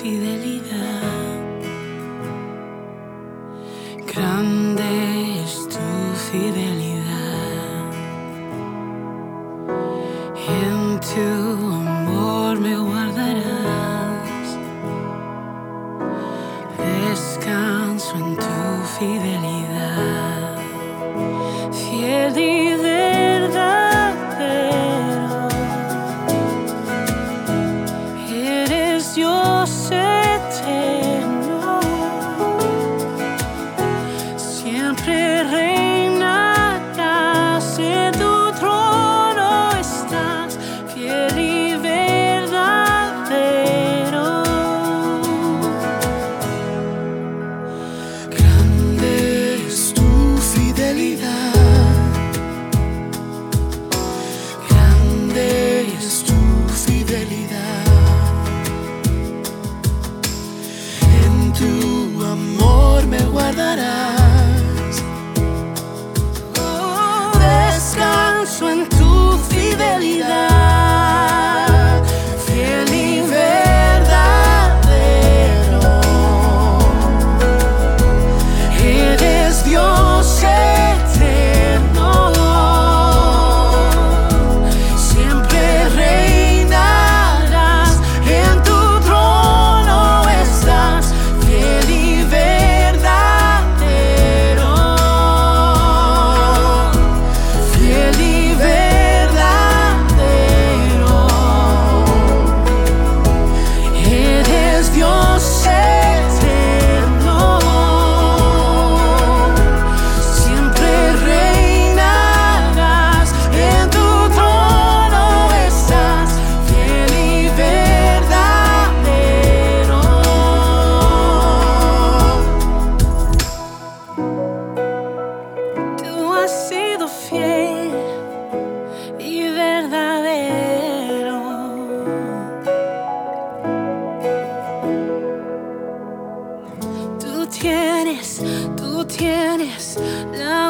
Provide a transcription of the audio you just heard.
fidelidad. Grande es tu fidelidad. En tu amor me guardarás. Descanso en tu fidelidad. Fiel y verdadero, eres Dios eterno. Siempre reinarás, en tu trono estás, fiel y verdadero. Grande es tu fidelidad. Grande es tu fidelidad. En tu amor me guardarás. Descanso en tu fidelidad, fiel y verdadero. Eres Dios eterno. Siempre reinarás, en tu trono estás, fiel y verdadero. Fiel y verdadero. Eres Dios eterno. Siempre reinarás, en tu trono estás, fiel y verdadero. Tú has sido fiel y verdadero. Tú tienes la